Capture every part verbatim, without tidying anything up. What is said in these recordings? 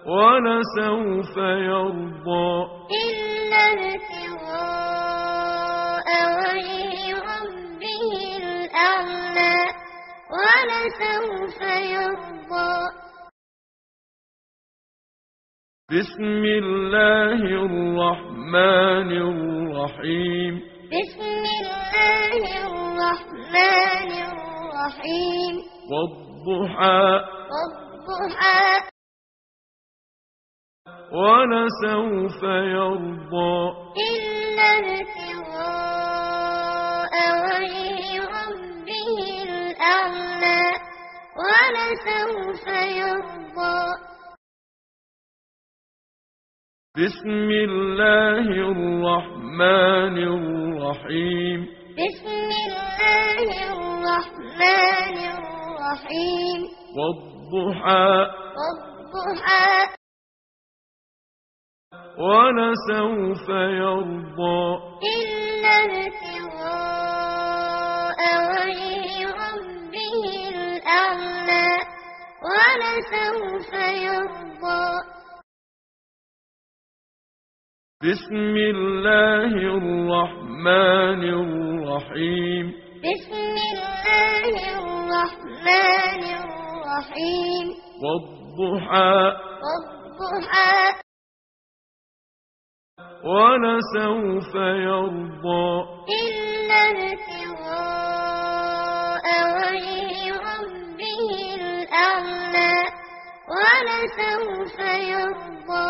ولسوف يرضى إلا ابتغاء وجه ربه الأعلى ولسوف يرضى. بسم الله الرحمن الرحيم. بسم الله الرحمن الرحيم. والضحى والضحى ولسوف يرضى إلا ابتغاء وجه ربه الأعلى ولسوف يرضى. بسم الله الرحمن الرحيم. بسم الله الرحمن الرحيم. والضحى والضحى ولسوف يرضى إلا ابتغاء وجه ربه الأعلى ولسوف يرضى. بسم الله الرحمن الرحيم. بسم الله الرحمن الرحيم. والضحى والضحى ولسوف يرضى إلا ابتغاء وجه ربه الأعلى ولسوف يرضى.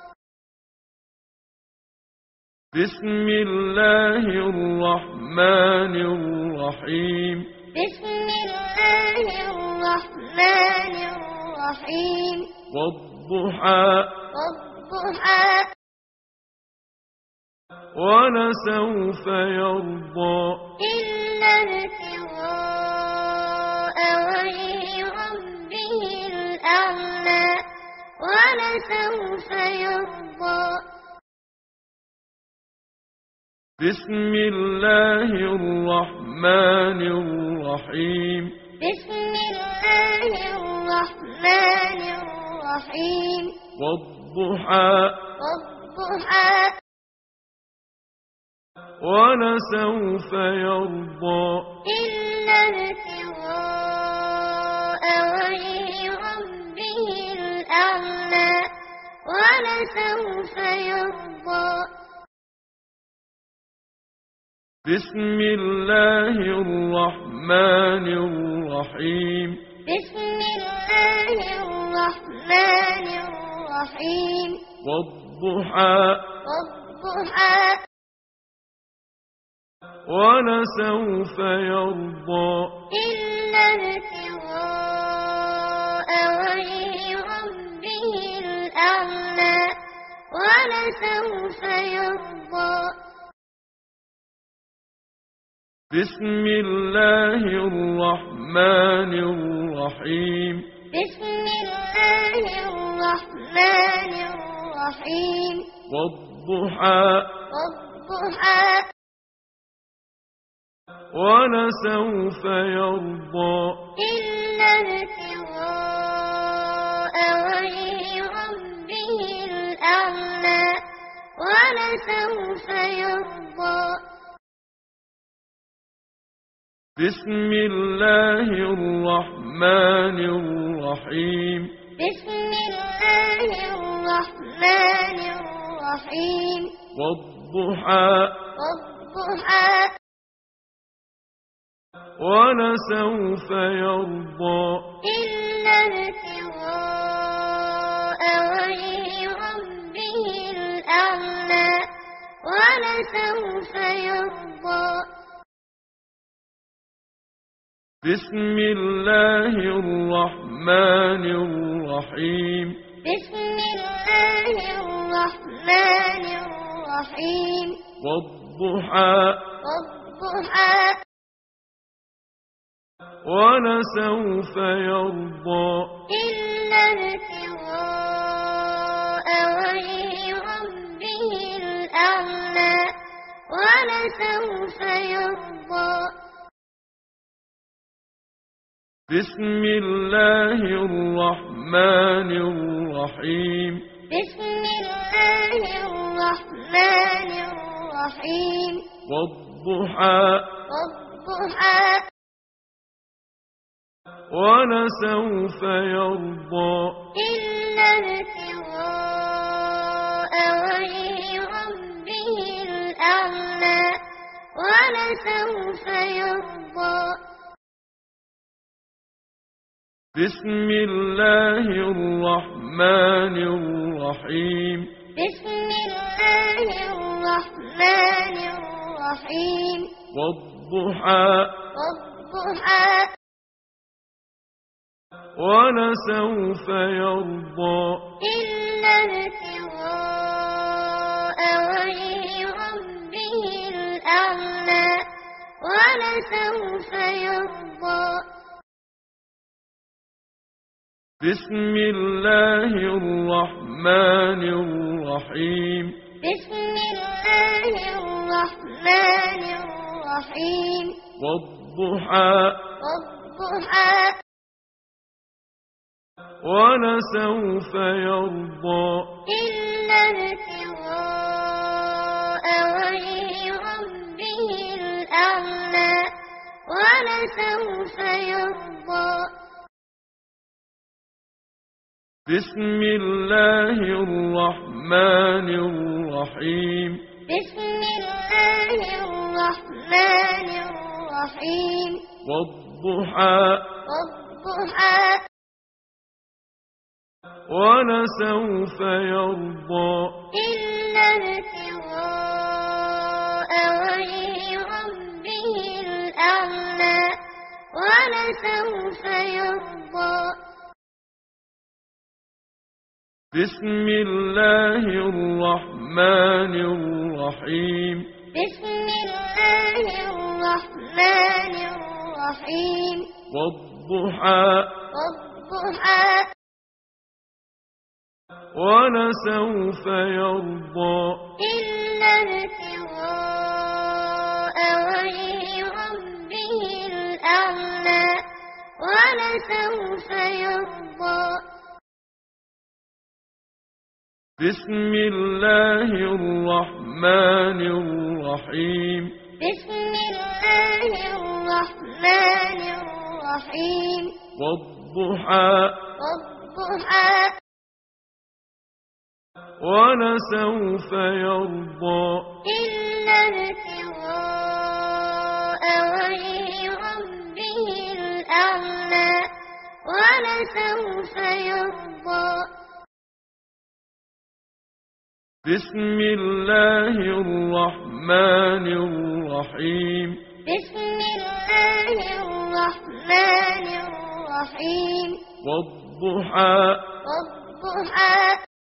بسم الله الرحمن الرحيم. بسم الله الرحمن الرحيم. والضحى والضحى ولسوف يرضى إلا ابتغاء وجه ربه الأعلى ولسوف يرضى. بسم الله الرحمن الرحيم. بسم الله الرحمن الرحيم. والضحى والضحى ولسوف يرضى إلا ابتغاء وجه ربه الأعلى ولسوف يرضى. بسم الله الرحمن الرحيم. بسم الله الرحمن الرحيم. والضحى والضحى ولسوف يرضى إلا ابتغاء وجه ربه الأعلى ولسوف يرضى. بسم الله الرحمن الرحيم. بسم الله الرحمن الرحيم. والضحى والضحى ولسوف يرضى إلا ابتغاء وجه ربه الأعلى ولسوف يرضى. بسم الله الرحمن الرحيم. بسم الله الرحمن الرحيم. والضحى والضحى ولسوف يرضى إلا ابتغاء وجه ربه الأعلى ولسوف يرضى. بسم الله الرحمن الرحيم. بسم الله الرحمن الرحيم. والضحى والضحى ولسوف يرضى إلا ابتغاء وجه ربه الأعلى ولسوف يرضى. بسم الله الرحمن الرحيم. الرحيم بسم الله الرحمن الرحيم والضحى والضحى ولسوف يرضى إلا ابتغاء وجه ربه الأعلى ولسوف يرضى بسم الله الرحمن الرحيم بسم الله الرحمن الرحيم والضحى والضحى ولسوف يرضى إلا ابتغاء وجه ربه الأعلى ولسوف يرضى بسم الله الرحمن الرحيم بسم الله الرحمن الرحيم والضحى والضحى ولسوف يرضى إلا ابتغاء وجه ربه الأعلى ولسوف يرضى بسم الله الرحمن الرحيم بسم الله الرحمن الرحيم والضحى والضحى ولسوف يرضى إلا ابتغاء وجه ربه الأعلى ولسوف يرضى بسم الله الرحمن الرحيم بسم الله الرحمن الرحيم والضحى والضحى ولسوف يرضى إلا ابتغاء وجه ربه الأعلى ولسوف يرضى بسم الله الرحمن الرحيم بسم الله الرحمن الرحيم والضحى والضحى ولسوف يرضى إلا ابتغاء وجه ربه الأعلى ولسوف يرضى بسم الله الرحمن الرحيم بسم الله الرحمن الرحيم والضحى والضحى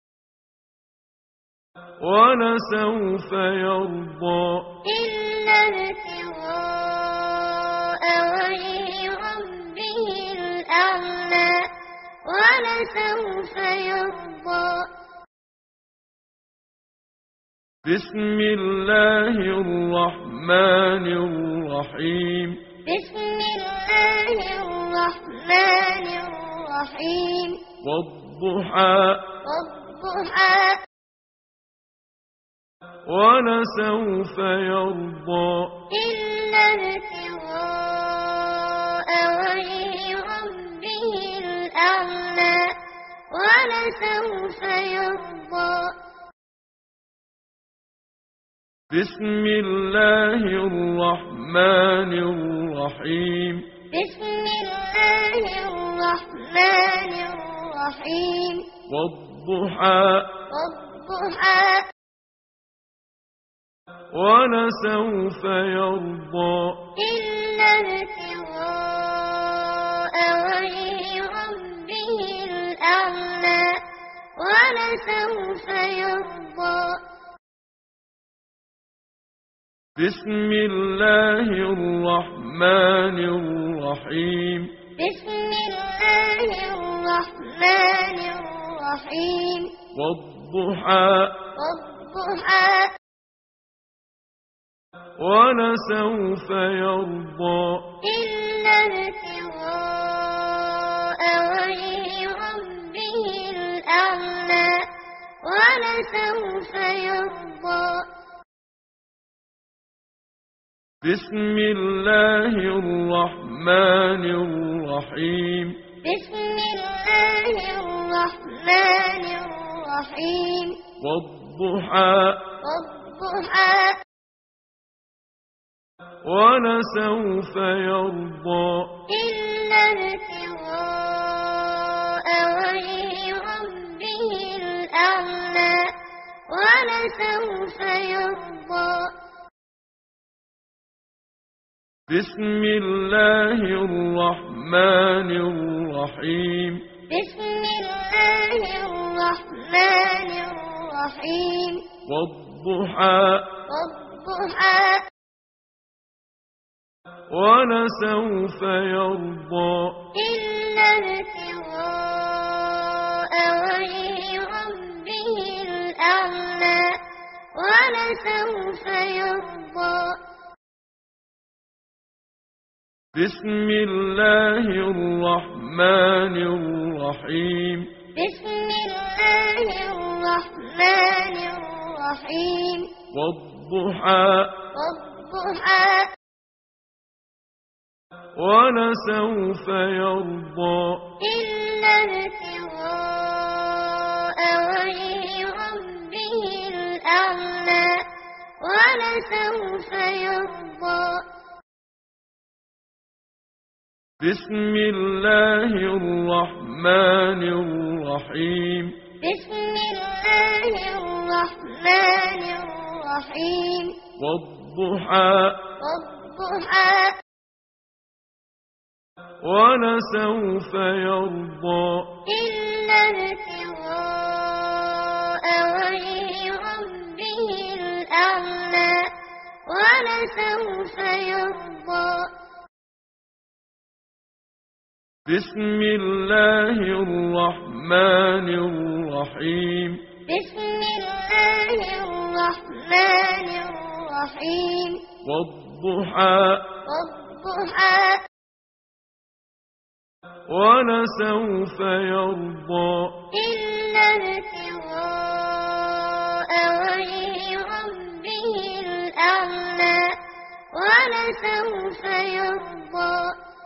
ولسوف يرضى إلا ابتغاء وجه ربه الأعلى ولسوف يرضى بسم الله الرحمن الرحيم بسم الله الرحمن الرحيم والضحى والضحى ولسوف يرضى إلا ابتغاء وجه ربه الأعلى ولسوف يرضى بسم الله الرحمن الرحيم بسم الله الرحمن الرحيم والضحى والضحى ولسوف يرضى إلا ابتغاء وجه ربه الأعلى ولسوف يرضى بسم الله الرحمن الرحيم بسم الله الرحمن الرحيم والضحى والضحى ولسوف يرضى إلا ابتغاء وجه ربه الأعلى ولسوف يرضى بسم الله الرحمن الرحيم بسم الله الرحمن الرحيم والضحى والضحى ولسوف يرضى إلا ابتغاء وجه ربه الأعلى ولسوف يرضى بسم الله الرحمن الرحيم بسم الله الرحمن الرحيم والضحى والضحى ولسوف يرضى إلا ابتغاء وجه ربه الأعلى ولسوف يرضى بسم الله الرحمن الرحيم بسم الله الرحمن الرحيم والضحى والضحى ولسوف يرضى إلا ابتغاء وجه ربه الأعلى ولسوف يرضى بسم الله الرحمن الرحيم بسم الله الرحمن الرحيم والضحى والضحى ولسوف يرضى إلا ابتغاء وجه ربه الأعلى ولسوف يرضى بسم الله الرحمن الرحيم بسم الله الرحمن الرحيم والضحى والضحى ولسوف يرضى إلا ابتغاء وجه ربه الأعلى ولسوف يرضى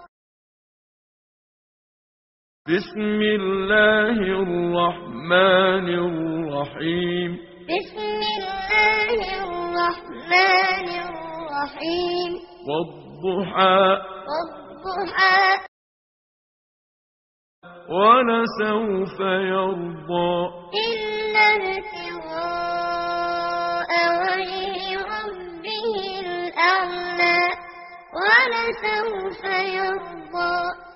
بسم الله الرحمن الرحيم بسم الله الرحمن الرحيم والضحى والضحى ولسوف يرضى إلا ابتغاء وجه ربه الأعلى ولسوف يرضى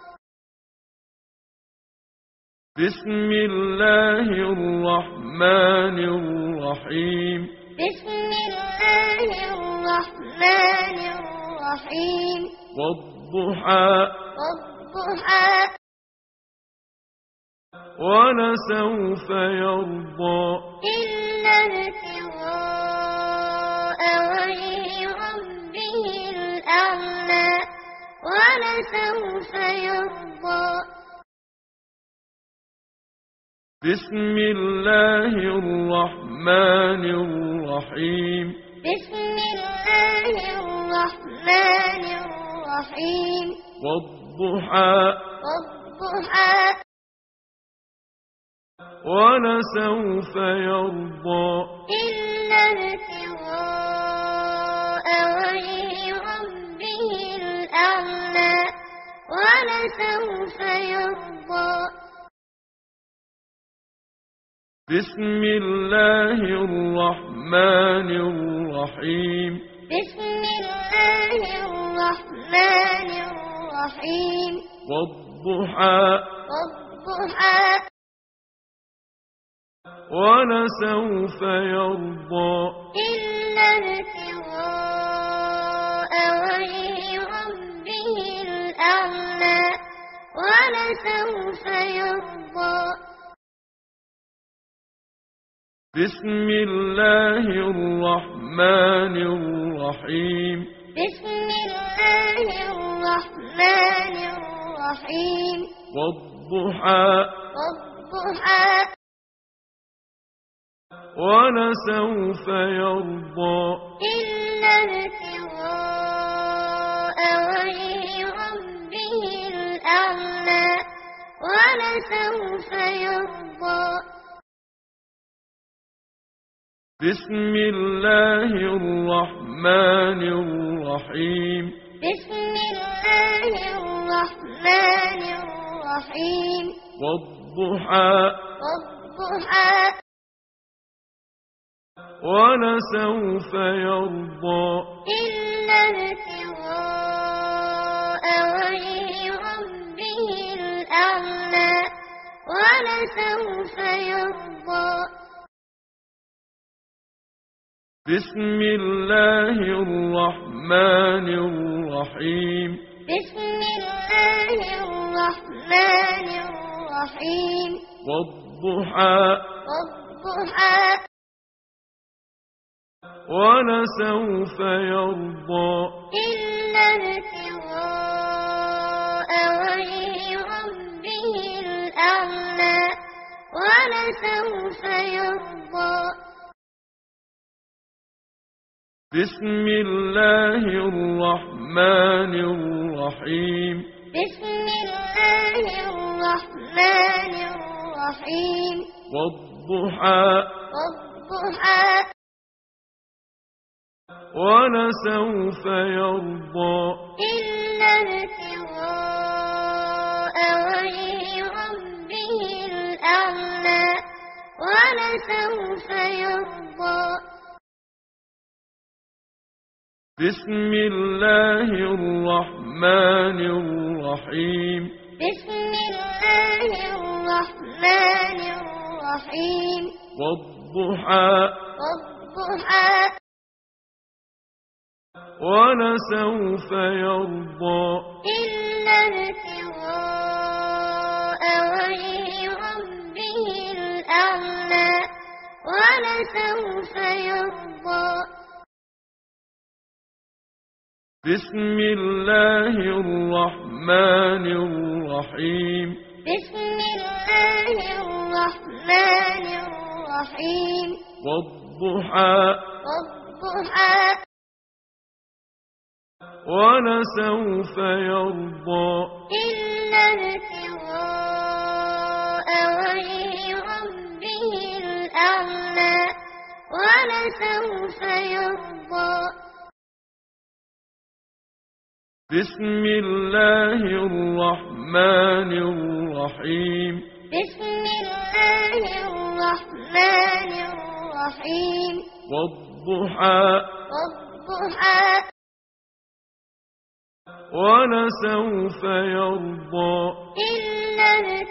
بسم الله الرحمن الرحيم بسم الله الرحمن الرحيم والضحى والضحى ولسوف يرضى إلا ابتغاء وجه ربه الأعلى ولسوف يرضى بسم الله الرحمن الرحيم بسم الله الرحمن الرحيم والضحى والضحى ولسوف يرضى إلا ابتغاء وجه ربه الأعلى ولسوف يرضى بسم الله الرحمن الرحيم بسم الله الرحمن الرحيم والضحى والضحى ولسوف يرضى إلا ابتغاء وجه ربه الأعلى ولسوف يرضى بسم الله الرحمن الرحيم بسم الله الرحمن الرحيم والضحى والضحى ولسوف يرضى إلا ابتغاء وجه ربه الأعلى ولسوف يرضى. بسم الله الرحمن الرحيم بسم الله الرحمن الرحيم والضحى والضحى ولسوف يرضى إلا ابتغاء وجه ربه الأعلى ولسوف يرضى. بسم الله الرحمن الرحيم بسم الله الرحمن الرحيم والضحى والضحى ولسوف يرضى إلا ابتغاء وجه ربه الأعلى ولسوف يرضى. بسم الله الرحمن الرحيم بسم الله الرحمن الرحيم والضحى والضحى ولسوف يرضى إلا ابتغاء وجه ربه الأعلى ولسوف يرضى. بسم الله الرحمن الرحيم بسم الله الرحمن الرحيم والضحى والضحى ولسوف يرضى إلا ابتغاء وجه ربه الأعلى ولسوف يرضى. بسم الله الرحمن الرحيم بسم الله الرحمن الرحيم والضحى والضحى ولسوف يرضى إلا ابتغاء وجه ربه الأعلى ولسوف يرضى. بسم الله الرحمن الرحيم بسم الله الرحمن الرحيم والضحى والضحى ولسوف يرضى إلا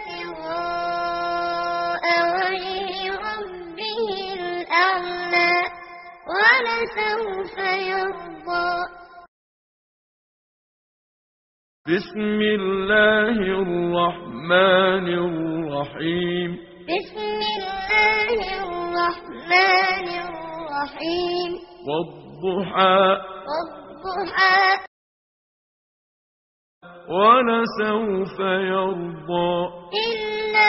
ابتغاء وجه ربه الأعلى ولسوف يرضى. بسم الله الرحمن الرحيم بسم الله الرحمن الرحيم والضحى والضحى ولسوف يرضى إلا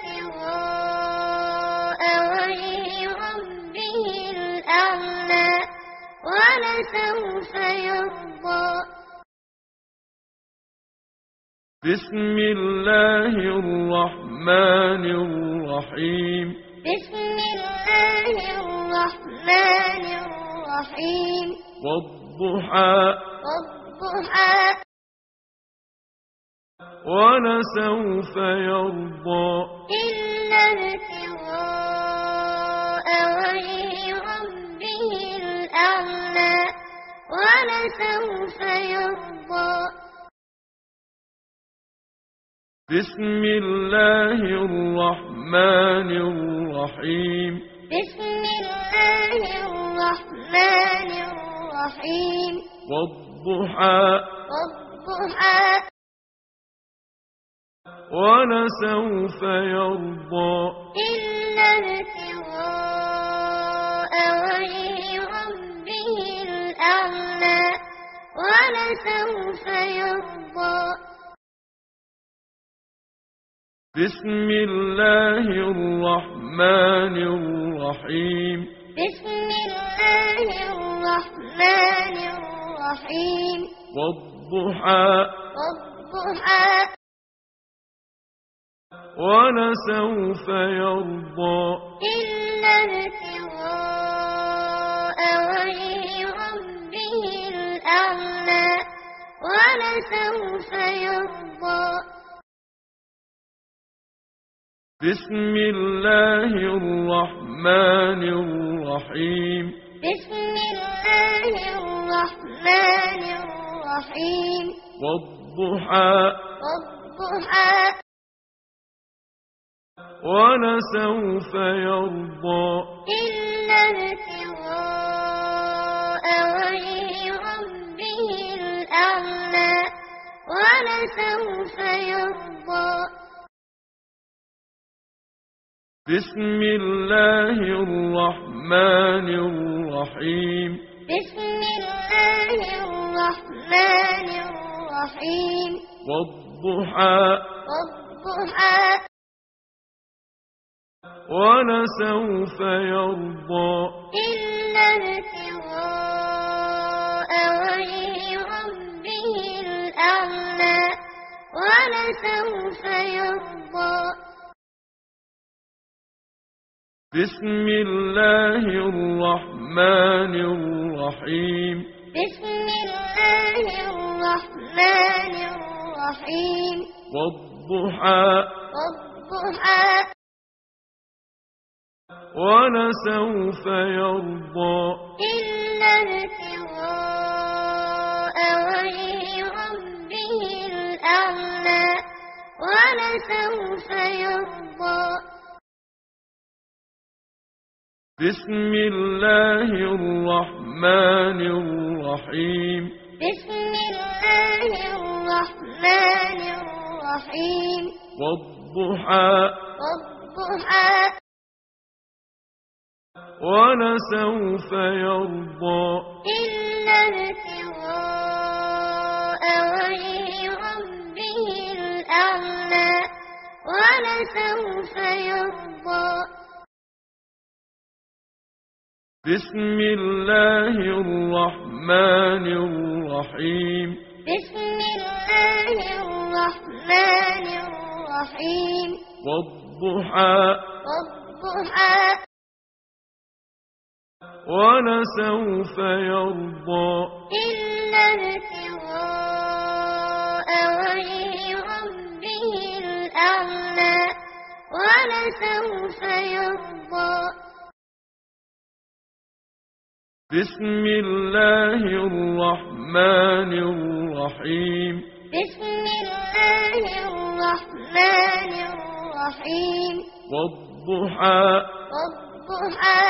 ابتغاء وجه ربه الأعلى ولسوف يرضى. بسم الله الرحمن الرحيم بسم الله الرحمن الرحيم والضحى والضحى ولسوف يرضى إلا ابتغاء وجه ربه الأعلى ولسوف يرضى. بسم الله الرحمن الرحيم بسم الله الرحمن الرحيم والضحى والضحى ولسوف يرضى إلا ابتغاء وجه ربه الأعلى ولسوف يرضى. بسم الله الرحمن الرحيم الرحيم بسم الله الرحمن الرحيم والضحى والضحى ولسوف يرضى إلا ابتغاء وجه ربه الأعلى ولسوف يرضى بسم الله الرحمن الرحيم بسم الله الرحمن الرحيم والضحى والضحى ولسوف يرضى إلا ابتغاء وجه ربه الأعلى ولسوف يرضى بسم الله الرحمن الرحيم بسم الله الرحمن الرحيم والضحى والضحى ولسوف يرضى إلا ابتغاء وجه ربه الأعلى ولسوف يرضى بسم الله الرحمن الرحيم بسم الله الرحمن الرحيم والضحى والضحى ولسوف يرضى إلا ابتغاء وجه ربه الأعلى ولسوف يرضى بسم الله الرحمن الرحيم بسم الله الرحمن الرحيم والضحى والضحى ولسوف يرضى إلا ابتغاء وجه ربه الأعلى ولسوف يرضى بسم الله الرحمن الرحيم بسم الله الرحمن الرحيم والضحى والضحى ولسوف يرضى إلا ابتغاء وجه ربه الأعلى ولسوف يرضى بسم الله الرحمن الرحيم بسم الله الرحمن الرحيم والضحى والضحى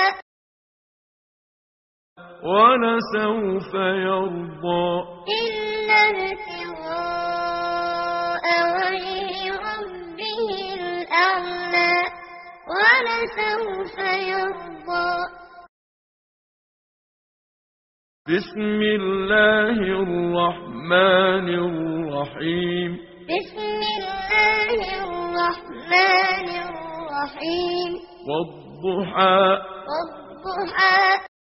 ولسوف يرضى إلا ابتغاء وجه ربه الأعلى ولسوف يرضى بسم الله الرحمن الرحيم بسم الله الرحمن الرحيم والضحى والضحى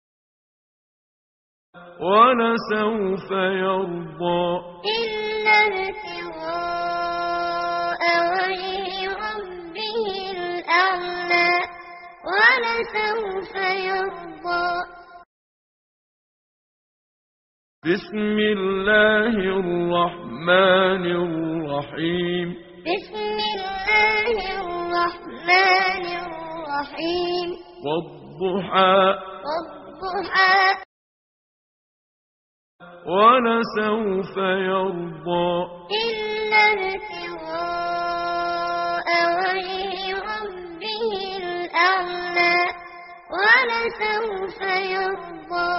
ولسوف يرضى إلا ابتغاء وجه ربه الأعلى ولسوف يرضى بسم الله الرحمن الرحيم بسم الله الرحمن الرحيم والضحى والضحى ولسوف يرضى إلا ابتغاء وجه ربه الأعلى ولسوف يرضى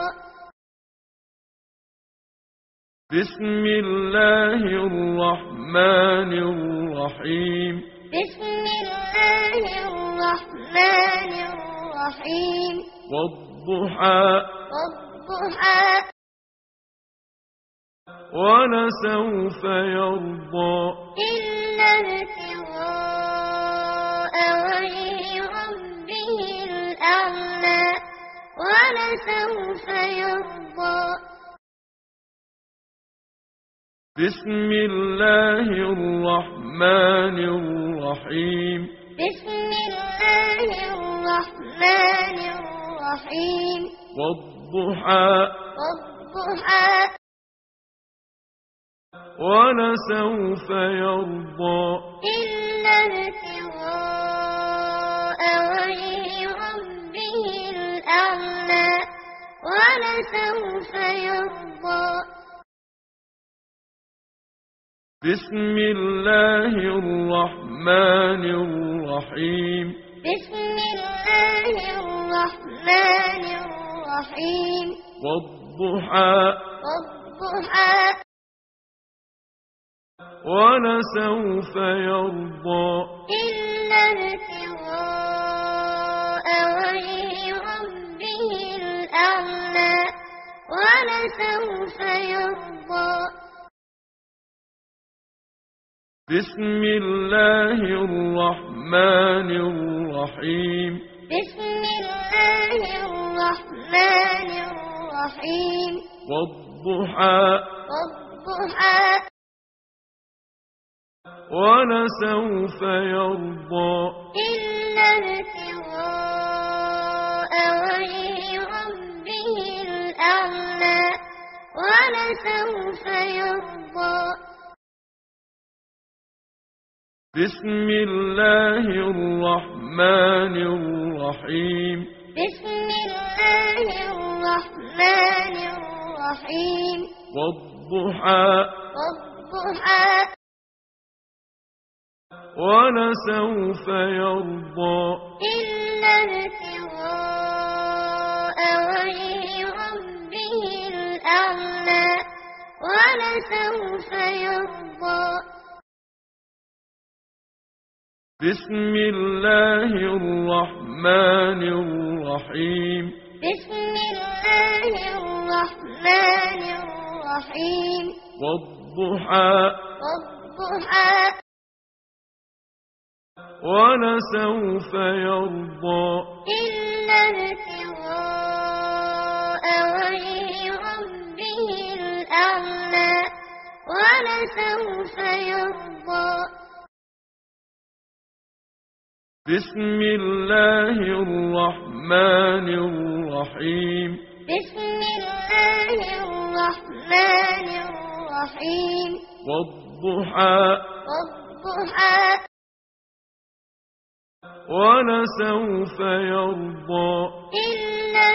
بسم الله الرحمن الرحيم بسم الله الرحمن الرحيم والضحى والضحى ولسوف يرضى إلا ابتغاء وجه ربه الأعلى ولسوف يرضى بسم الله الرحمن الرحيم بسم الله الرحمن الرحيم والضحى والضحى ولسوف يرضى إلا ابتغاء وجه ربه الأعلى ولسوف يرضى بسم الله الرحمن الرحيم بسم الله الرحمن الرحيم والضحى والضحى ولسوف يرضى إلا ابتغاء وجه ربه الأعلى ولسوف يرضى بسم الله الرحمن الرحيم بسم الله الرحمن الرحيم والضحى والضحى ولسوف يرضى إلا ابتغاء وجه ربه الأعلى ولسوف يرضى بسم الله الرحمن الرحيم بسم الله الرحمن الرحيم والضحى والضحى ولسوف يرضى إلا ابتغاء وجه ربه الأعلى ولسوف يرضى بسم الله الرحمن الرحيم بسم الله الرحمن الرحيم والضحى والضحى ولسوف يرضى إلا ابتغاء وجه ربه الأعلى ولسوف يرضى بسم الله الرحمن الرحيم بسم الله الرحمن الرحيم والضحى والضحى ولسوف يرضى إلا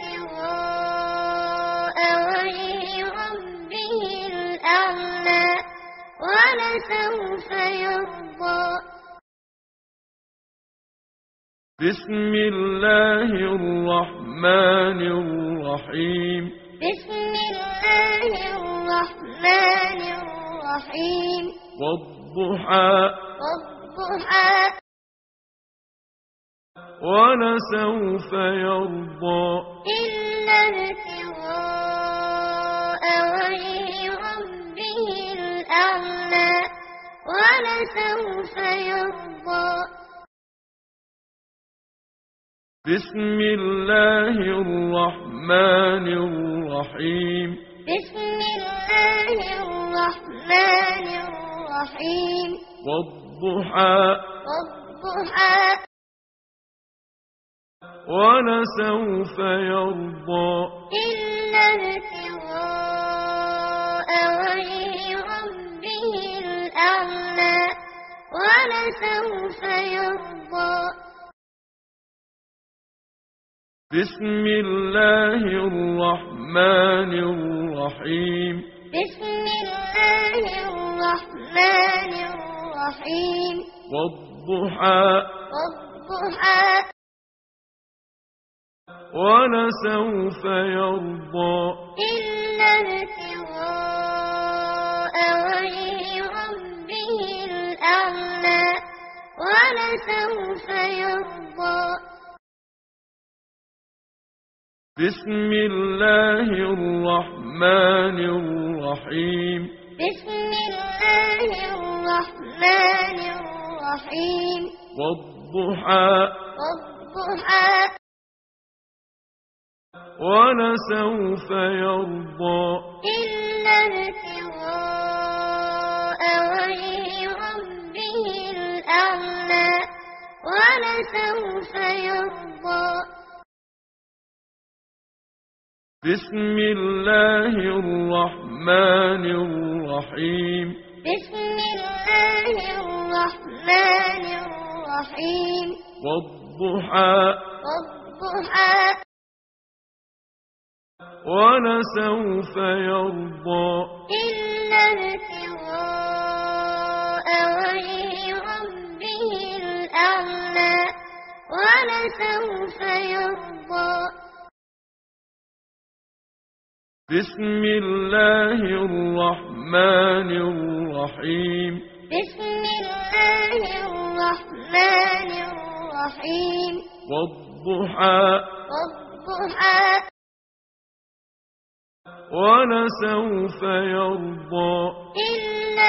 ابتغاء وجه ربه الأعلى ولسوف يرضى بسم الله الرحمن الرحيم بسم الله الرحمن الرحيم والضحى والضحى ولسوف يرضى إلا ابتغاء وجه ربه الأعلى ولسوف يرضى بسم الله الرحمن الرحيم بسم الله الرحمن الرحيم والضحى والضحى ولسوف يرضى إلا ابتغاء وجه ربه الأعلى ولسوف يرضى بسم الله الرحمن الرحيم بسم الله الرحمن الرحيم والضحى والضحى ولسوف يرضى إلا ابتغاء وجه ربه الأعلى ولسوف يرضى بسم الله الرحمن الرحيم بسم الله الرحمن الرحيم والضحى والضحى ولسوف يرضى إلا ابتغاء وجه ربه الأعلى ولسوف يرضى. بسم الله الرحمن الرحيم بسم الله الرحمن الرحيم والضحى والضحى ولسوف يرضى إلا ابتغاء وجه ربه الأعلى ولسوف يرضى. بسم الله الرحمن الرحيم بسم الله الرحمن الرحيم والضحى والضحى ولسوف يرضى إلا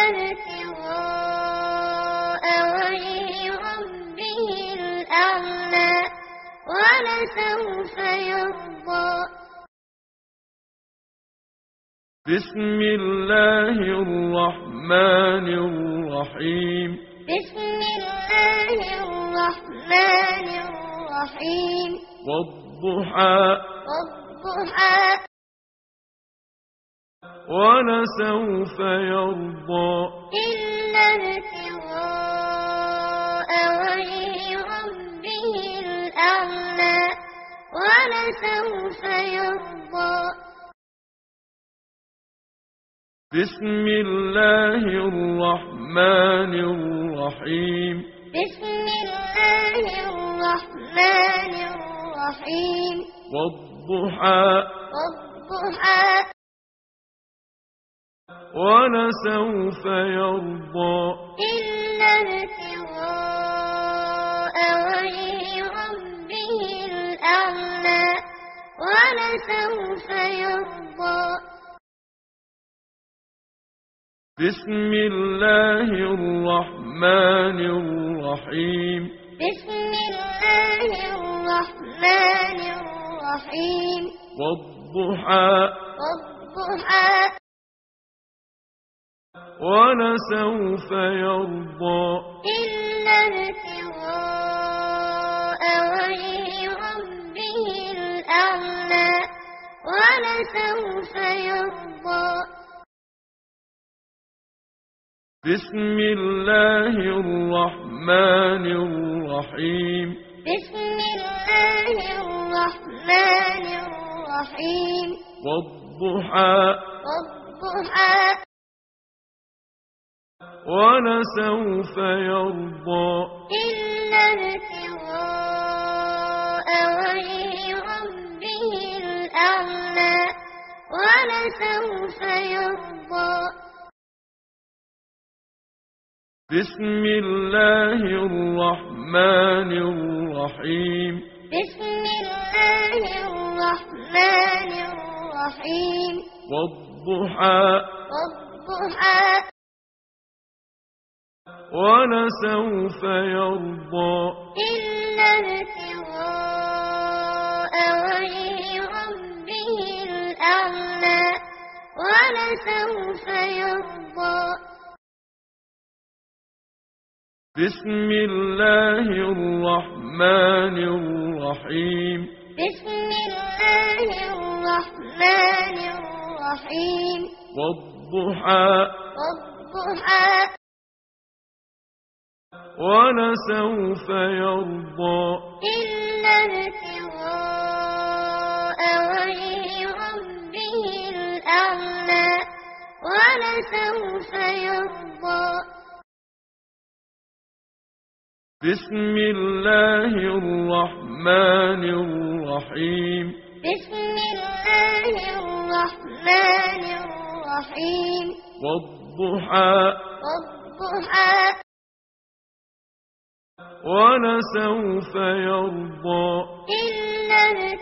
ابتغاء وجه ربه الأعلى ولسوف يرضى. بسم الله الرحمن الرحيم بسم الله الرحمن الرحيم والضحى والضحى ولسوف يرضى إلا ابتغاء وجه ربه الأعلى ولسوف يرضى. بسم الله الرحمن الرحيم بسم الله الرحمن الرحيم والضحى والضحى ولسوف يرضى إلا ابتغاء وجه ربه الأعلى ولسوف يرضى. بسم الله الرحمن الرحيم بسم الله الرحمن الرحيم والضحى والضحى ولسوف يرضى إلا ابتغاء وجه ربه الأعلى ولسوف يرضى. بسم الله الرحمن الرحيم بسم الله الرحمن الرحيم والضحى والضحى ولسوف يرضى إلا ابتغاء وجه ربه الأعلى ولسوف يرضى. بسم الله الرحمن الرحيم بسم الله الرحمن الرحيم والضحى والضحى ولسوف يرضى إلا ابتغاء وجه ربه الأعلى ولسوف يرضى. بسم الله الرحمن الرحيم بسم الله الرحمن الرحيم والضحى والضحى ولسوف يرضى إلا ابتغاء وجه ربه الأعلى ولسوف يرضى. بسم الله الرحمن الرحيم بسم الله الرحمن الرحيم والضحى والضحى ولسوف يرضى إلا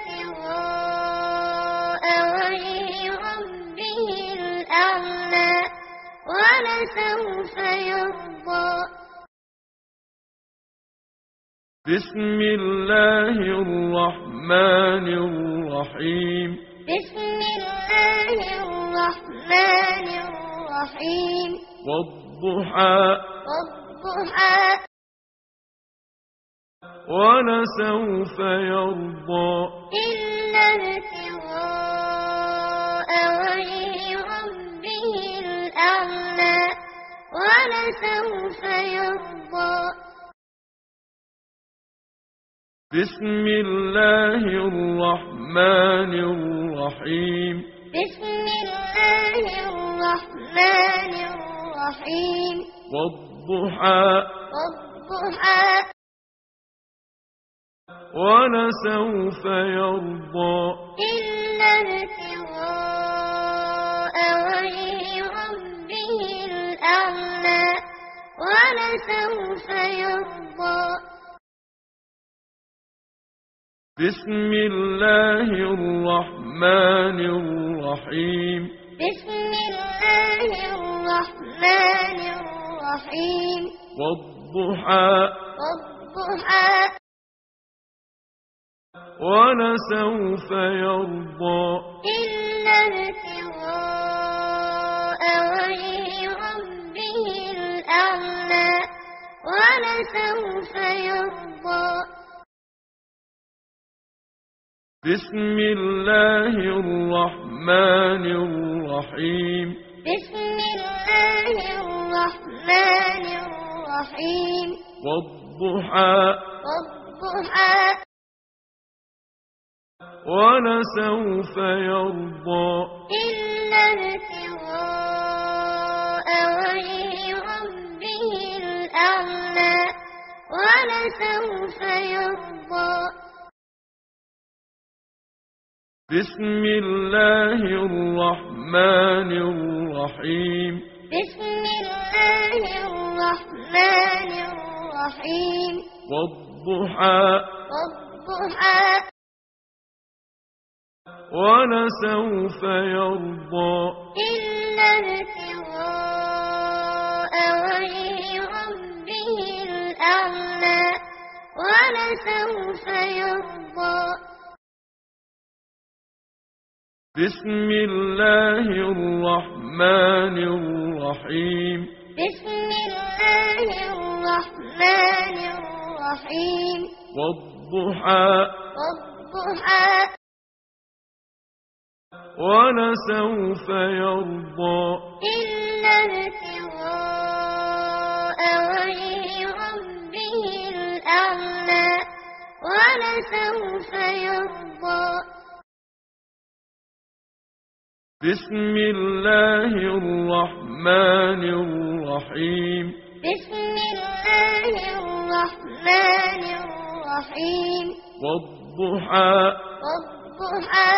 ابتغاء وجه ربه الأعلى ولسوف يرضى. بسم الله الرحمن الرحمن الرحيم بسم الله الرحمن الرحيم والضحى والضحى ولسوف يرضى إلا ابتغاء وجه ربه الأعلى ولسوف يرضى بسم الله الرحمن الرحيم بسم الله الرحمن الرحيم والضحى والضحى ولسوف يرضى إلا ابتغاء وجه ربه الأعلى ولسوف يرضى بسم الله الرحمن الرحيم بسم الله الرحمن الرحيم والضحى والضحى ولسوف يرضى إلا ابتغاء وجه ربه الأعلى ولسوف يرضى بسم الله الرحمن الرحيم بسم الله الرحمن الرحيم والضحى والضحى ولسوف يرضى إلا ابتغاء وجه ربه الأعلى ولسوف يرضى بسم الله الرحمن الرحيم بسم الله الرحمن الرحيم والضحى والضحى ولسوف يرضى إلا ابتغاء وجه ربه الأعلى ولسوف يرضى بسم الله الرحمن الرحيم بسم الله الرحمن الرحيم والضحى والضحى ولسوف يرضى إلا ابتغاء وجه ربه الأعلى ولسوف يرضى بسم الله الرحمن الرحيم بسم الله الرحمن الرحيم والضحى والضحى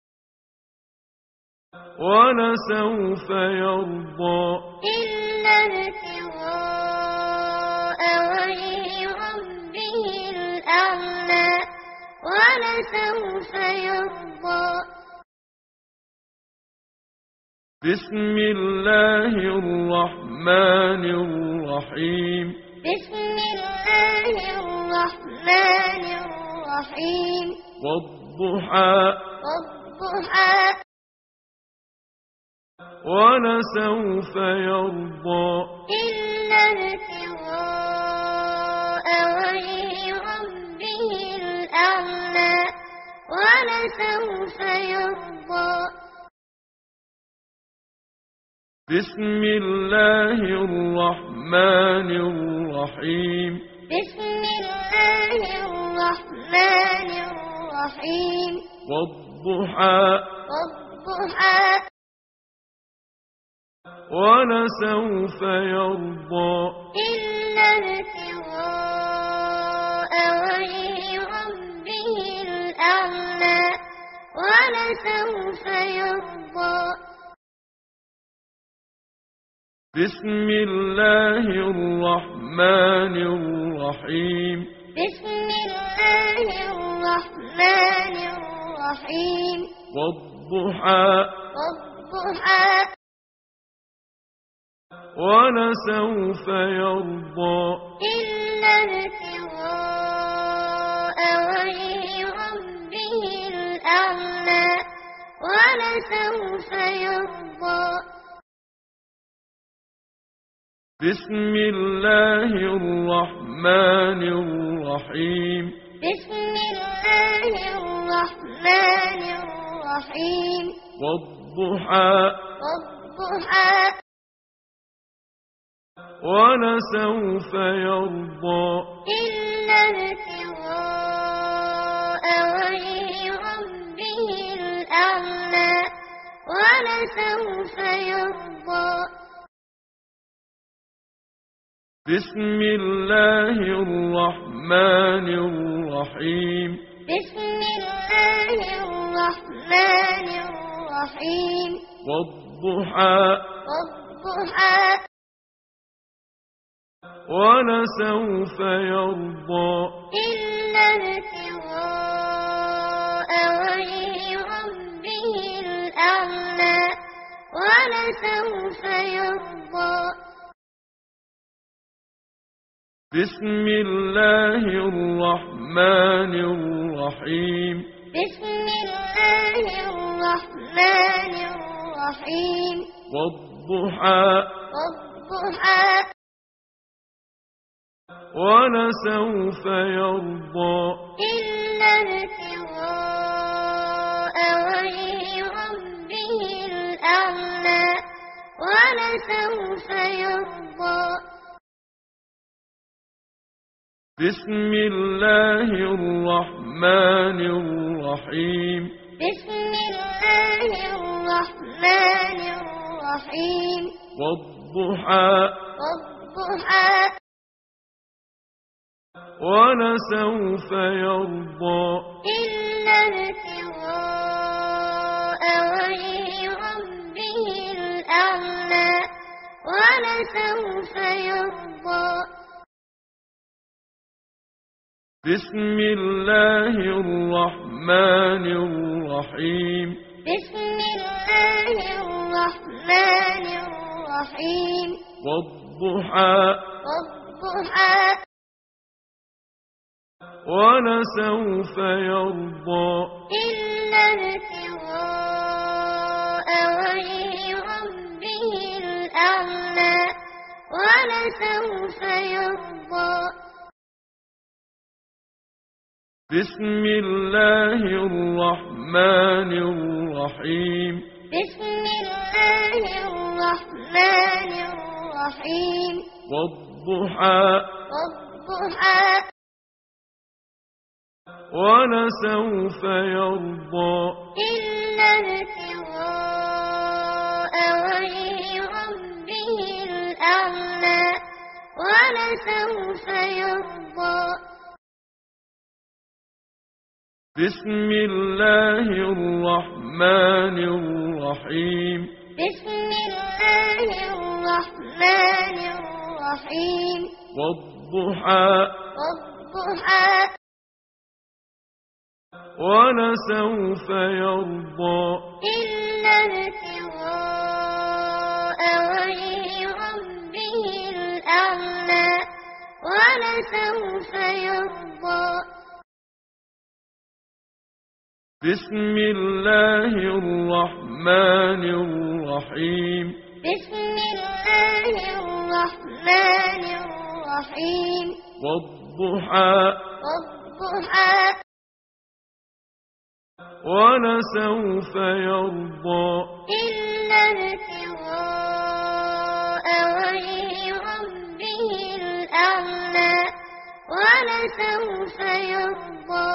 ولسوف يرضى إلا ابتغاء وجه ربه الأعلى ولسوف يرضى بسم الله الرحمن الرحيم بسم الله الرحمن الرحيم والضحى والضحى ولسوف يرضى إلا ابتغاء وجه ربه الأعلى ولسوف يرضى بسم الله الرحمن الرحيم بسم الله الرحمن الرحيم والضحى والضحى ولسوف يرضى إلا ابتغاء وجه ربه الأعلى ولسوف يرضى بسم الله الرحمن الرحيم بسم الله الرحمن الرحيم والضحى والضحى ولسوف يرضى إلا ابتغاء وجه ربه الأعلى ولسوف يرضى بسم الله الرحمن الرحيم بسم الله الرحمن الرحيم والضحى والضحى ولسوف يرضى إلا ابتغاء وجه ربه الأعلى ولسوف يرضى بسم الله الرحمن الرحيم بسم الله الرحمن الرحيم والضحى والضحى ولسوف يرضى إلا ابتغاء وجه ربه الأعلى ولسوف يرضى بسم الله الرحمن الرحيم بسم الله الرحمن الرحيم والضحى والضحى ولسوف يرضى إلا ابتغاء وجه ربه الأعلى ولسوف يرضى بسم الله الرحمن الرحيم بسم الله الرحمن الرحيم والضحى والضحى ولسوف يرضى إلا ابتغاء وجه ربه الأعلى ولسوف يرضى بسم الله الرحمن الرحيم بسم الله الرحمن الرحيم والضحى والضحى ولسوف يرضى إلا ابتغاء وجه ربه الأعلى ولسوف يرضى بسم الله الرحمن الرحيم بسم الله الرحمن الرحيم والضحى والضحى ولسوف يرضى إلا ابتغاء وجه ربه الأعلى ولسوف يرضى بسم الله الرحمن الرحيم بسم الله الرحمن الرحيم والضحى والضحى ولسوف يرضى إلا ابتغاء وجه ربه الأعلى ولسوف يرضى بسم الله الرحمن الرحيم بسم الله الرحمن الرحيم والضحى والضحى ولسوف يرضى إلا ابتغاء وجه ربه الأعلى ولسوف يرضى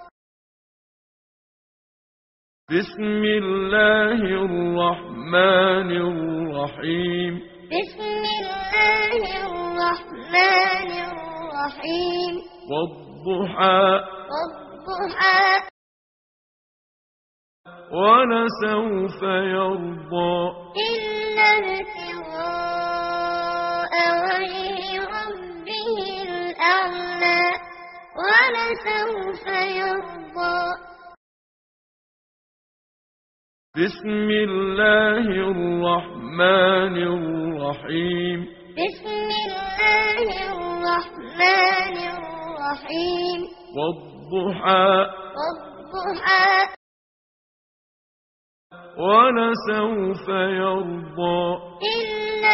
بسم الله الرحمن الرحيم بسم الله الرحمن الرحيم والضحى والضحى ولسوف يرضى إلا ابتغاء وجه ربه الأعلى ولسوف يرضى بسم الله الرحمن الرحيم بسم الله الرحمن الرحيم والضحى والضحى ولسوف يرضى إلا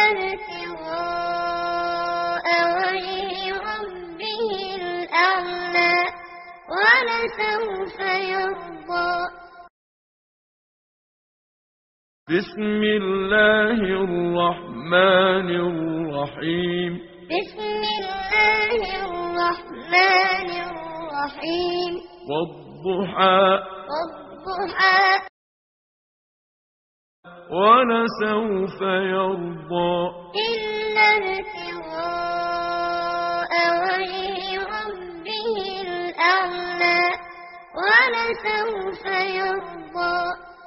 ابتغاء وجه ربه الأعلى ولسوف يرضى. بسم الله الرحمن الرحيم بسم الله الرحمن الرحيم والضحى والضحى ولسوف يرضى إلا ابتغاء وجه ربه الأعلى ولسوف يرضى.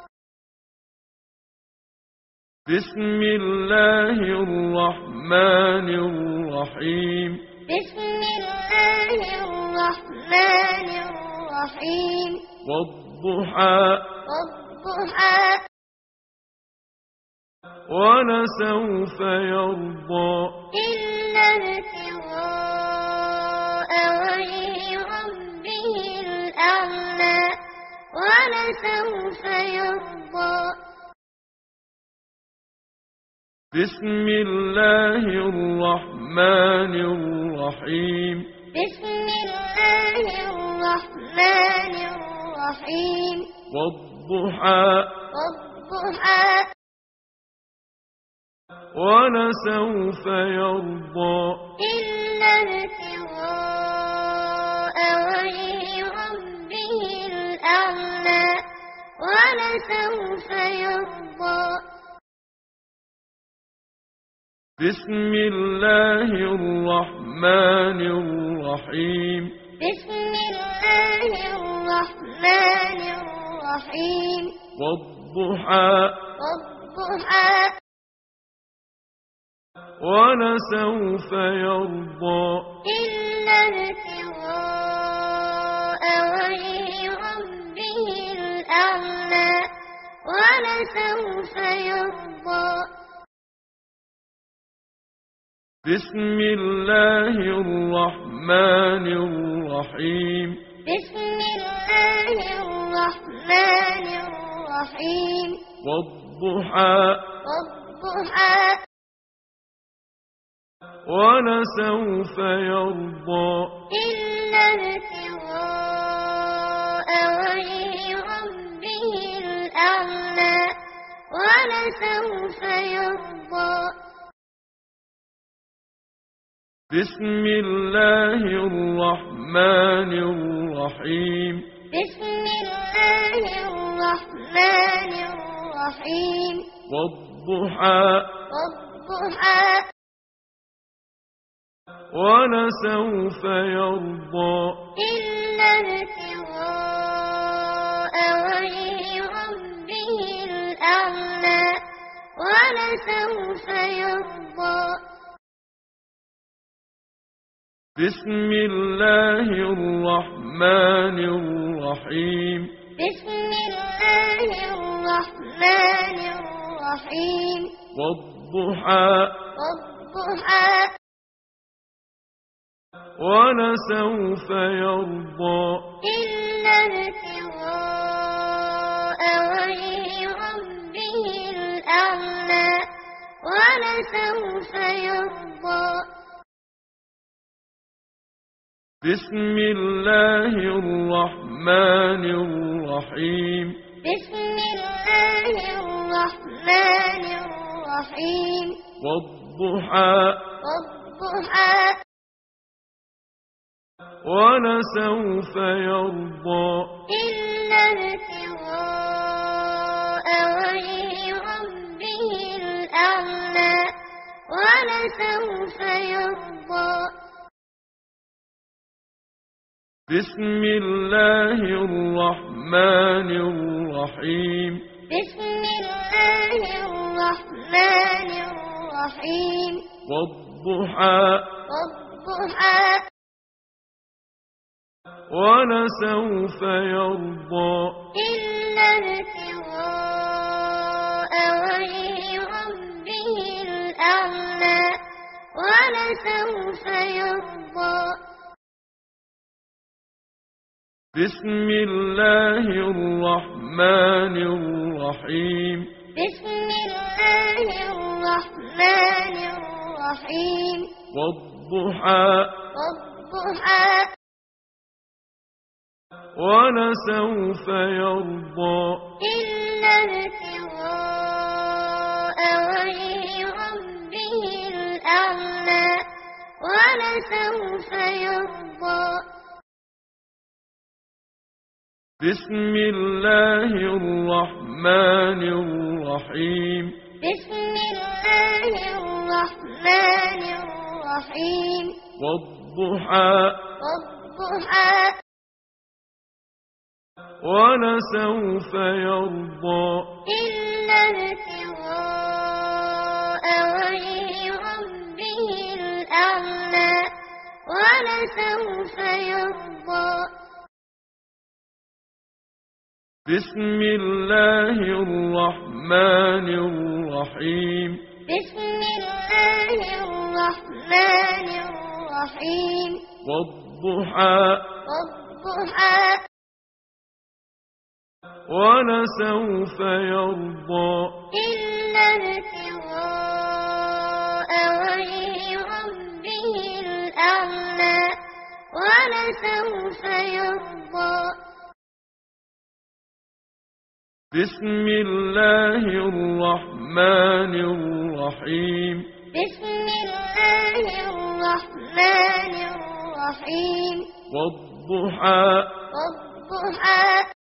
بسم الله الرحمن الرحيم بسم الله الرحمن الرحيم والضحى والضحى ولسوف يرضى إلا ابتغاء وجه ربه الأعلى ولسوف يرضى. بسم الله الرحمن الرحيم بسم الله الرحمن الرحيم والضحى والضحى ولسوف يرضى إلا ابتغاء وجه ربه الأعلى ولسوف يرضى. بسم الله الرحمن الرحيم بسم الله الرحمن الرحيم والضحى والضحى ولسوف يرضى إلا ابتغاء وجه ربه الأعلى ولسوف يرضى. بسم الله الرحمن الرحيم بسم الله الرحمن الرحيم والضحى والضحى ولسوف يرضى إلا ابتغاء وجه ربه الأعلى ولسوف يرضى. بسم الله الرحمن الرحيم بسم الله الرحمن الرحيم والضحى والضحى ولسوف يرضى إلا ابتغاء وجه ربه الأعلى ولسوف يرضى. بسم الله الرحمن الرحيم بسم الله الرحمن الرحيم والضحى والضحى ولسوف يرضى إلا ابتغاء وجه ربه الأعلى ولسوف يرضى. بسم الله الرحمن الرحيم بسم الله الرحمن الرحيم والضحى والضحى ولسوف يرضى إلا ابتغاء وجه ربه الأعلى ولسوف يرضى. بسم الله الرحمن الرحيم بسم الله الرحمن الرحيم والضحى والضحى ولسوف يرضى إلا ابتغاء وجه ربه الأعلى ولسوف يرضى. بسم الله الرحمن الرحمن الرحيم بسم الله الرحمن الرحيم والضحى والضحى ولسوف يرضى إلا ابتغاء وجه ربه الأعلى ولسوف يرضى بسم الله الرحمن الرحيم بسم الله الرحمن الرحيم والضحى والضحى ولسوف يرضى إلا ابتغاء وجه ربه الأعلى ولسوف يرضى بسم الله الرحمن الرحيم بسم الله الرحمن الرحيم والضحى والضحى ولسوف يرضى إلا ابتغاء وجه ربه الأعلى ولسوف يرضى بسم الله الرحمن الرحيم بسم الله الرحمن الرحيم والضحى والضحى